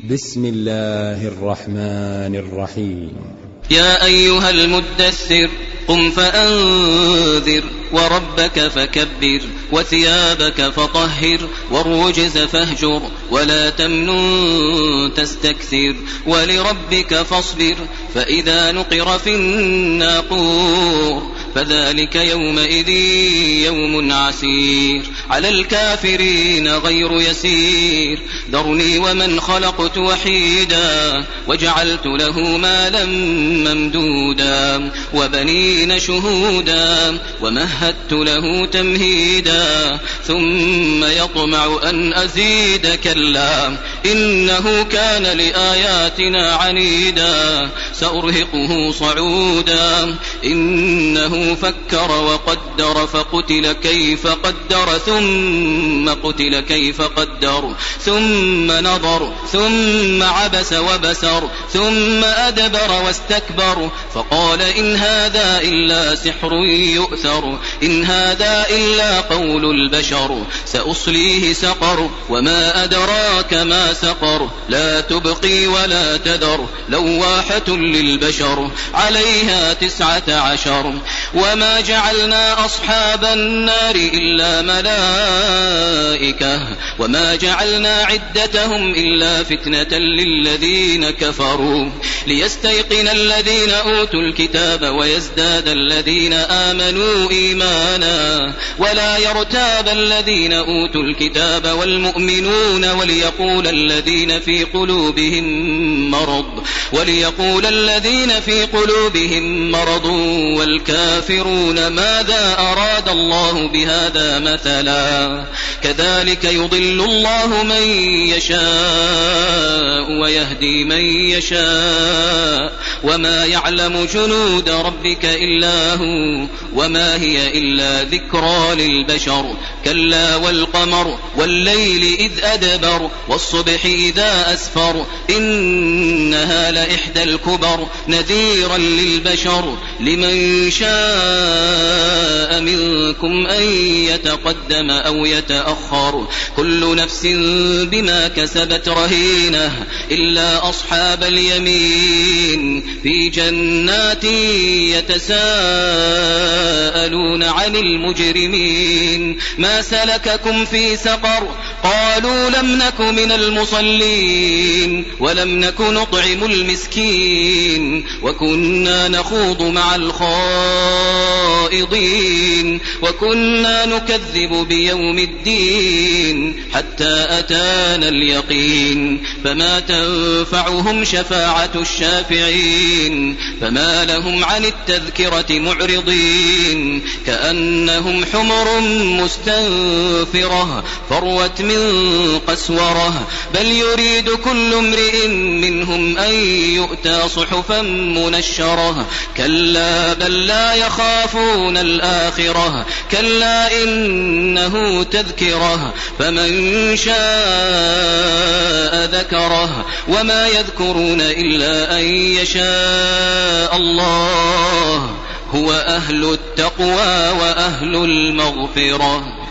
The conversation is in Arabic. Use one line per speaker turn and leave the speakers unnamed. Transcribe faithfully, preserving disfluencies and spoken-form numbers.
بسم الله الرحمن الرحيم.
يا أيها المدثر قم فأنذر وربك فكبر وثيابك فطهر والرجز فاهجر ولا تمنن تستكثر ولربك فاصبر فإذا نقر في الناقور فذلك يومئذ يوم عسير على الكافرين غير يسير ذرني ومن خلقت وحيدا وجعلت له مالا ممدودا وبنين شهودا ومهدت له تمهيدا ثم يطمع أن أزيد كلا إنه كان لآياتنا عنيدا سأرهقه صعودا إنه فكر وقدر فقتل كيف قدر ثم قتل كيف قدر ثم نظر ثم عبس وبسر ثم أدبر واستكبر فقال إن هذا إلا سحر يؤثر إن هذا إلا قول البشر سأصليه سقر وما أدراك ما سقر لا تبقي ولا تذر لواحة للبشر عليها تسعة عشر وما جعلنا أصحاب النار إلا ملائكة وما جعلنا عدتهم إلا فتنة للذين كفروا ليستيقن الذين أوتوا الكتاب ويزداد الذين آمنوا إيمانا ولا يرتاب الذين أوتوا الكتاب والمؤمنون وليقول الذين في قلوبهم مرض وليقول الذين في قلوبهم مرض والكافرون ماذا أراد الله بهذا مثلا كذلك يضل الله من يشاء ويهدي من يشاء وما يعلم جنود ربك إلا هو وما هي إلا ذكرى للبشر كلا والقمر والليل إذ أدبر والصبح إذا أسفر إنها لإحدى الكبر نذيرا للبشر لمن شاء منكم أن يتقدم أو يتأخر كل نفس بما كسبت رهينة إلا أصحاب اليمين في جنات يتساءلون عن المجرمين ما سلككم في سقر قالوا لم نك من المصلين ولم نك نطعم المسكين وكنا نخوض مع الخائضين وكنا نكذب بيوم الدين حتى أتانا اليقين فما تنفعهم شفاعة الشافعين فما لهم عن التذكرة معرضين كأنهم حمر مستنفرة فروت من قسورة بل يريد كل امرئ منهم أن يؤتى صحفا منشرة كلا بل لا يخافون الآخرة كلا إنه تذكرة فمن شاء ذكره وما يذكرون إلا أن يشاء الله هو أهل التقوى وأهل المغفرة.